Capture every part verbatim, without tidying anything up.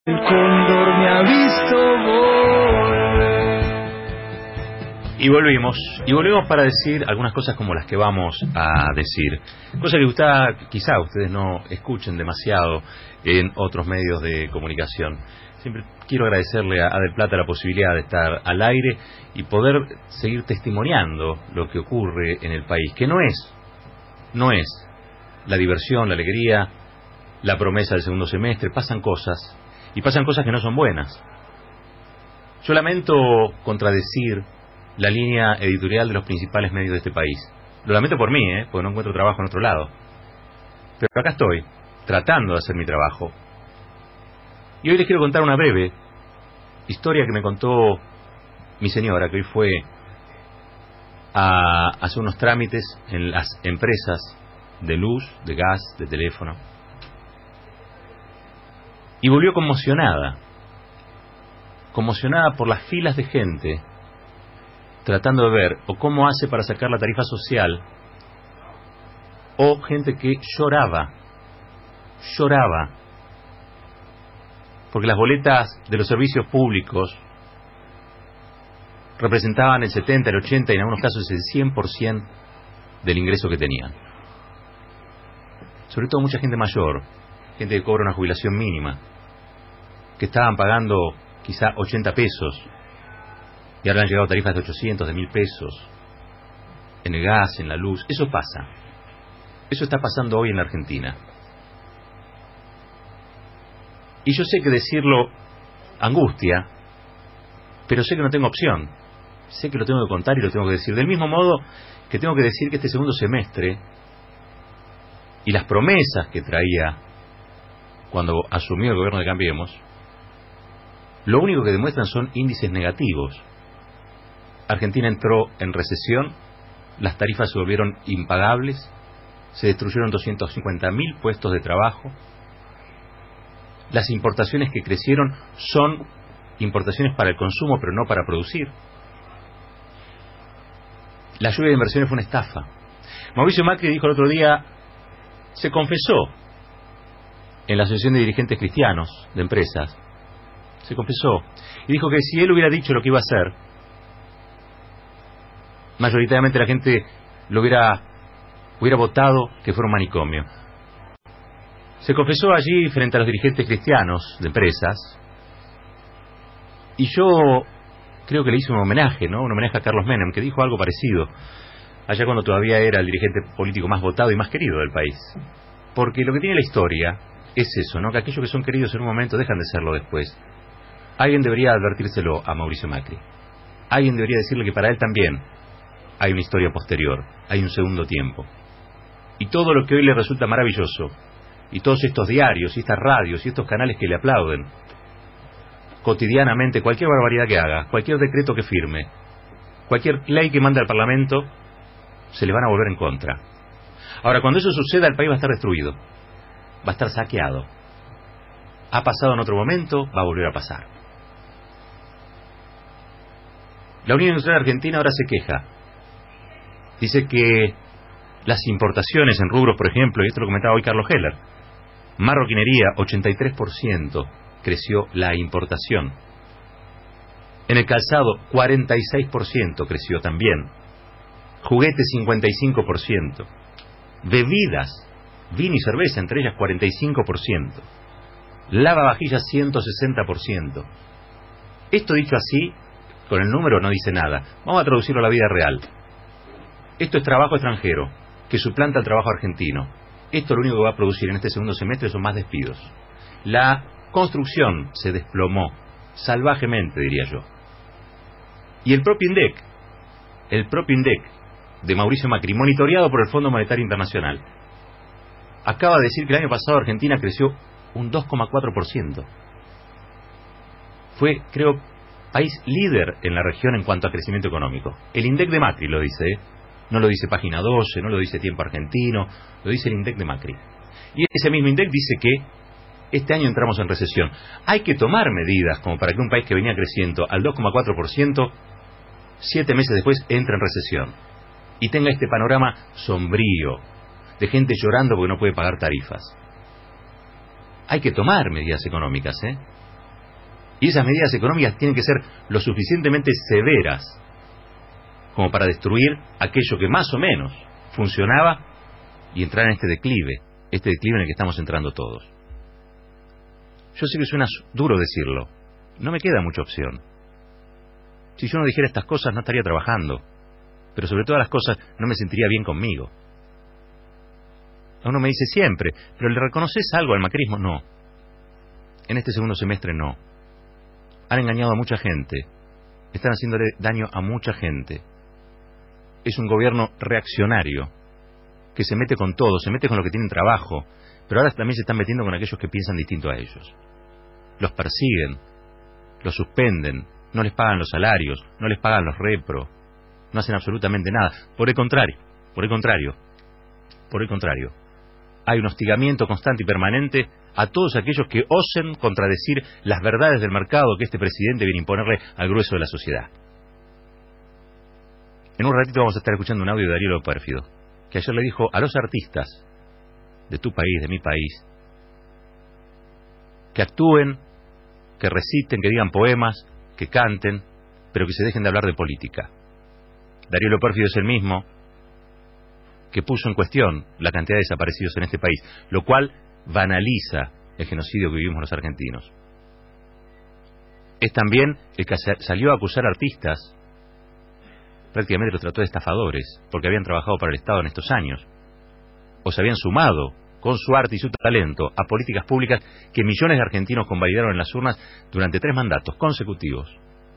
El cóndor me ha visto volver. Y volvimos, y volvimos para decir algunas cosas como las que vamos a decir. Cosas que usted, quizá ustedes no escuchen demasiado en otros medios de comunicación. Siempre quiero agradecerle a, a Del Plata la posibilidad de estar al aire y poder seguir testimoniando lo que ocurre en el país, que no es, no es la diversión, la alegría, la promesa del segundo semestre. Pasan cosas, y pasan cosas que no son buenas. Yo lamento contradecir la línea editorial de los principales medios de este país. Lo lamento por mí, ¿eh? Porque no encuentro trabajo en otro lado. Pero acá estoy, tratando de hacer mi trabajo. Y hoy les quiero contar una breve historia que me contó mi señora, que hoy fue a hacer unos trámites en las empresas de luz, de gas, de teléfono. Y volvió conmocionada, conmocionada por las filas de gente tratando de ver o cómo hace para sacar la tarifa social, o gente que lloraba, lloraba, porque las boletas de los servicios públicos representaban el setenta, el ochenta y en algunos casos el cien por ciento del ingreso que tenían. Sobre todo mucha gente mayor, gente que cobra una jubilación mínima, que estaban pagando quizá ochenta pesos y ahora han llegado tarifas de ochocientos, de mil pesos en el gas, en la luz. Eso pasa. Eso está pasando hoy en la Argentina. Y yo sé que decirlo angustia, pero sé que no tengo opción. Sé que lo tengo que contar y lo tengo que decir. Del mismo modo que tengo que decir que este segundo semestre y las promesas que traía cuando asumió el gobierno de Cambiemos, lo único que demuestran son índices negativos. Argentina entró en recesión, las tarifas se volvieron impagables, se destruyeron doscientos cincuenta mil puestos de trabajo, las importaciones que crecieron son importaciones para el consumo pero no para producir. La lluvia de inversiones fue una estafa. Mauricio Macri dijo el otro día, se confesó en la Asociación de Dirigentes Cristianos de Empresas, se confesó y dijo que si él hubiera dicho lo que iba a hacer, mayoritariamente la gente lo hubiera hubiera votado que fuera un manicomio. Se confesó allí frente a los dirigentes cristianos de empresas y yo creo que le hice un homenaje, ¿no? Un homenaje a Carlos Menem, que dijo algo parecido allá cuando todavía era el dirigente político más votado y más querido del país. Porque lo que tiene la historia es eso, ¿no? Que aquellos que son queridos en un momento dejan de serlo después. Alguien debería advertírselo a Mauricio Macri. Alguien debería decirle que para él también hay una historia posterior, hay un segundo tiempo. Y todo lo que hoy le resulta maravilloso, y todos estos diarios, y estas radios, y estos canales que le aplauden, cotidianamente, cualquier barbaridad que haga, cualquier decreto que firme, cualquier ley que mande al Parlamento, se le van a volver en contra. Ahora, cuando eso suceda, el país va a estar destruido, va a estar saqueado. Ha pasado en otro momento, va a volver a pasar. La Unión Industrial Argentina ahora se queja. Dice que las importaciones en rubros, por ejemplo, y esto lo comentaba hoy Carlos Heller, marroquinería, ochenta y tres por ciento creció la importación. En el calzado, cuarenta y seis por ciento creció también. Juguetes, cincuenta y cinco por ciento. Bebidas, vino y cerveza, entre ellas cuarenta y cinco por ciento. Lavavajillas, ciento sesenta por ciento. Esto dicho así, con el número no dice nada. Vamos a traducirlo a la vida real. Esto es trabajo extranjero, que suplanta el trabajo argentino. Esto lo único que va a producir en este segundo semestre son más despidos. La construcción se desplomó, salvajemente diría yo. Y el propio INDEC, el propio INDEC de Mauricio Macri, monitoreado por el Fondo Monetario Internacional, acaba de decir que el año pasado Argentina creció un dos coma cuatro por ciento. Fue, creo, país líder en la región en cuanto a crecimiento económico. El INDEC de Macri lo dice, ¿eh? No lo dice Página doce, no lo dice Tiempo Argentino, lo dice el INDEC de Macri. Y ese mismo INDEC dice que este año entramos en recesión. Hay que tomar medidas como para que un país que venía creciendo al dos coma cuatro por ciento, siete meses después entre en recesión. Y tenga este panorama sombrío, de gente llorando porque no puede pagar tarifas. Hay que tomar medidas económicas, ¿eh? Y esas medidas económicas tienen que ser lo suficientemente severas como para destruir aquello que más o menos funcionaba y entrar en este declive, este declive en el que estamos entrando todos. Yo sé que suena duro decirlo, no me queda mucha opción. Si yo no dijera estas cosas no estaría trabajando, pero sobre todas las cosas no me sentiría bien conmigo. Uno me dice siempre, ¿pero le reconoces algo al macrismo? No. En este segundo semestre no. Han engañado a mucha gente, están haciéndole daño a mucha gente. Es un gobierno reaccionario, que se mete con todo, se mete con los que tienen trabajo, pero ahora también se están metiendo con aquellos que piensan distinto a ellos. Los persiguen, los suspenden, no les pagan los salarios, no les pagan los repro, no hacen absolutamente nada. Por el contrario, por el contrario, por el contrario, hay un hostigamiento constante y permanente a todos aquellos que osen contradecir las verdades del mercado que este presidente viene a imponerle al grueso de la sociedad. En un ratito vamos a estar escuchando un audio de Darío Pérfido, que ayer le dijo a los artistas de tu país, de mi país, que actúen, que reciten, que digan poemas, que canten, pero que se dejen de hablar de política. Darío Pérfido es el mismo que puso en cuestión la cantidad de desaparecidos en este país, lo cual banaliza el genocidio que vivimos los argentinos. Es también el que salió a acusar a artistas, prácticamente los trató de estafadores, porque habían trabajado para el Estado en estos años, o se habían sumado con su arte y su talento a políticas públicas que millones de argentinos convalidaron en las urnas durante tres mandatos consecutivos.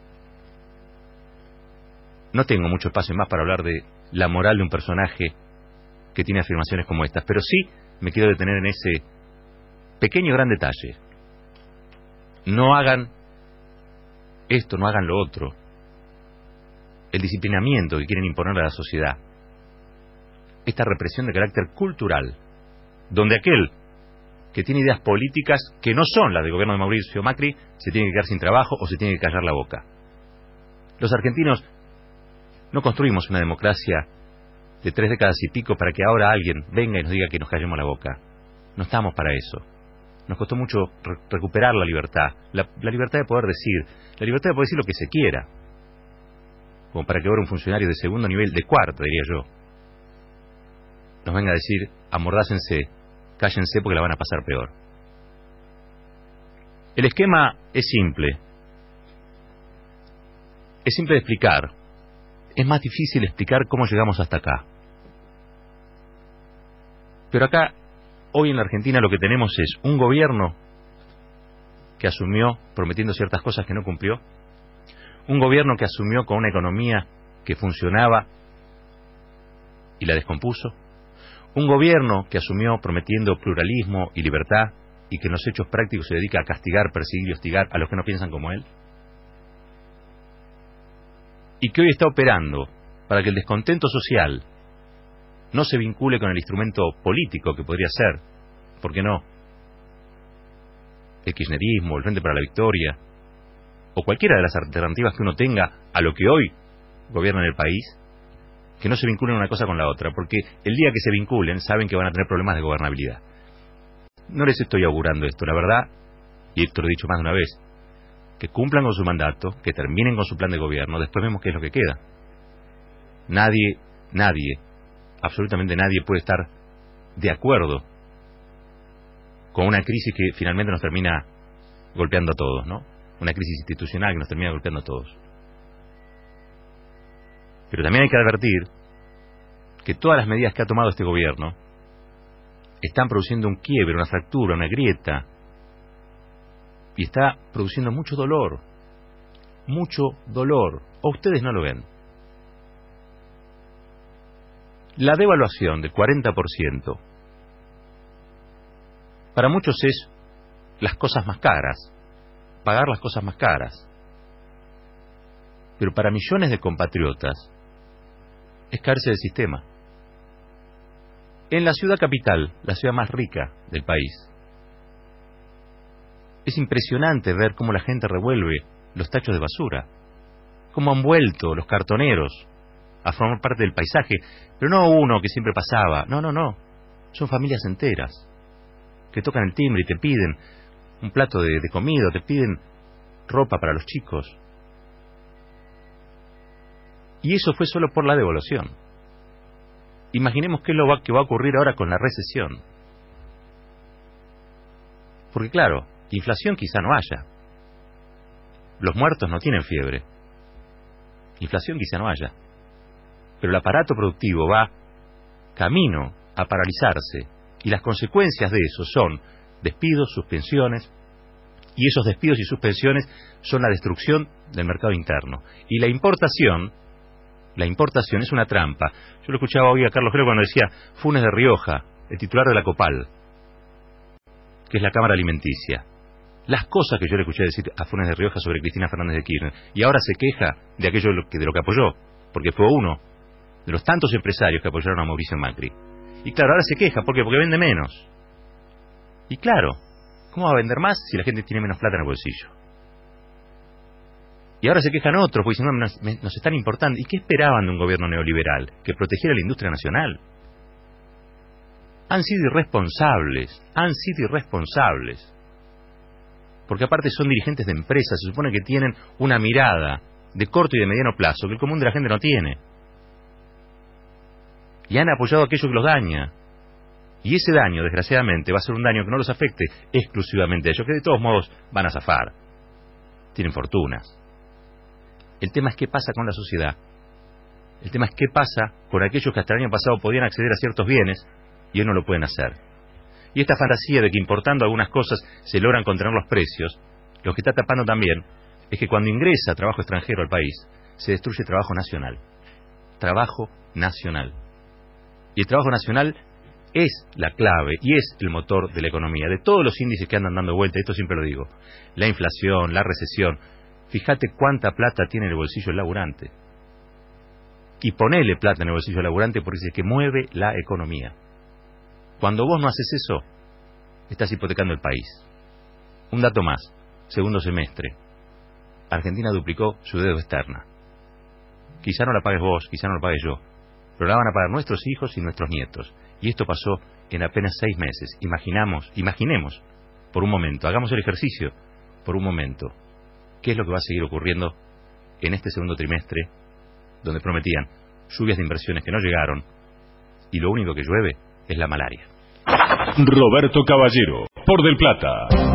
No tengo mucho espacio más para hablar de la moral de un personaje que tiene afirmaciones como estas, pero sí me quiero detener en ese pequeño gran detalle. No hagan esto, no hagan lo otro. El disciplinamiento que quieren imponerle a la sociedad, esta represión de carácter cultural, donde aquel que tiene ideas políticas que no son las del gobierno de Mauricio Macri se tiene que quedar sin trabajo o se tiene que callar la boca. Los argentinos no construimos una democracia de tres décadas y pico para que ahora alguien venga y nos diga que nos callemos la boca. No estamos para eso. Nos costó mucho re recuperar la libertad, la, la libertad de poder decir, la libertad de poder decir lo que se quiera, como para que ahora un funcionario de segundo nivel, de cuarto diría yo, nos venga a decir, amordácense, cállense porque la van a pasar peor. El esquema es simple, es simple de explicar. Es más difícil explicar cómo llegamos hasta acá. Pero acá, hoy en la Argentina, lo que tenemos es un gobierno que asumió prometiendo ciertas cosas que no cumplió, un gobierno que asumió con una economía que funcionaba y la descompuso, un gobierno que asumió prometiendo pluralismo y libertad y que en los hechos prácticos se dedica a castigar, perseguir y hostigar a los que no piensan como él, y que hoy está operando para que el descontento social no se vincule con el instrumento político que podría ser, ¿por qué no?, el kirchnerismo, el Frente para la Victoria, o cualquiera de las alternativas que uno tenga a lo que hoy gobierna en el país, que no se vinculen una cosa con la otra, porque el día que se vinculen saben que van a tener problemas de gobernabilidad. No les estoy augurando esto, la verdad, y esto lo he dicho más de una vez, que cumplan con su mandato, que terminen con su plan de gobierno, después vemos qué es lo que queda. Nadie, nadie, absolutamente nadie puede estar de acuerdo con una crisis que finalmente nos termina golpeando a todos, ¿no? Una crisis institucional que nos termina golpeando a todos. Pero también hay que advertir que todas las medidas que ha tomado este gobierno están produciendo un quiebre, una fractura, una grieta, y está produciendo mucho dolor, mucho dolor. ¿O ustedes no lo ven? La devaluación del cuarenta por ciento para muchos es las cosas más caras, pagar las cosas más caras. Pero para millones de compatriotas es caerse del sistema. En la ciudad capital, la ciudad más rica del país, es impresionante ver cómo la gente revuelve los tachos de basura, cómo han vuelto los cartoneros a formar parte del paisaje, pero no uno que siempre pasaba, no, no, no, son familias enteras que tocan el timbre y te piden un plato de, de comida, te piden ropa para los chicos. Y eso fue solo por la devaluación. Imaginemos qué es lo que va a ocurrir ahora con la recesión. Porque claro, inflación quizá no haya. Los muertos no tienen fiebre. Inflación quizá no haya. Pero el aparato productivo va camino a paralizarse. Y las consecuencias de eso son despidos, suspensiones. Y esos despidos y suspensiones son la destrucción del mercado interno. Y la importación, la importación es una trampa. Yo lo escuchaba hoy a Carlos Heller cuando decía Funes de Rioja, el titular de la COPAL, que es la Cámara Alimenticia. Las cosas que yo le escuché decir a Funes de Rioja sobre Cristina Fernández de Kirchner, y ahora se queja de aquello de lo que, de lo que apoyó, porque fue uno de los tantos empresarios que apoyaron a Mauricio Macri. Y claro, ahora se queja, ¿por qué? Porque vende menos. Y claro, ¿cómo va a vender más si la gente tiene menos plata en el bolsillo? Y ahora se quejan otros, porque dicen, no, nos, nos están importando. ¿Y qué esperaban de un gobierno neoliberal? ¿Que protegiera la industria nacional? Han sido irresponsables, han sido irresponsables. Porque aparte son dirigentes de empresas, se supone que tienen una mirada de corto y de mediano plazo que el común de la gente no tiene. Y han apoyado aquello que los daña. Y ese daño, desgraciadamente, va a ser un daño que no los afecte exclusivamente a ellos, que de todos modos van a zafar. Tienen fortunas. El tema es qué pasa con la sociedad. El tema es qué pasa con aquellos que hasta el año pasado podían acceder a ciertos bienes y hoy no lo pueden hacer. Y esta fantasía de que importando algunas cosas se logran contener los precios, lo que está tapando también es que cuando ingresa trabajo extranjero al país, se destruye trabajo nacional. Trabajo nacional. Y el trabajo nacional es la clave y es el motor de la economía. De todos los índices que andan dando vuelta, esto siempre lo digo, la inflación, la recesión, fíjate cuánta plata tiene en el bolsillo el laburante. Y ponele plata en el bolsillo del laburante porque es el que mueve la economía. Cuando vos no haces eso, estás hipotecando el país. Un dato más, segundo semestre. Argentina duplicó su deuda externa. Quizá no la pagues vos, quizá no la pague yo, pero la van a pagar nuestros hijos y nuestros nietos. Y esto pasó en apenas seis meses. Imaginamos, imaginemos, por un momento, hagamos el ejercicio, por un momento, qué es lo que va a seguir ocurriendo en este segundo trimestre, donde prometían lluvias de inversiones que no llegaron, y lo único que llueve es la malaria. Roberto Caballero, por Del Plata.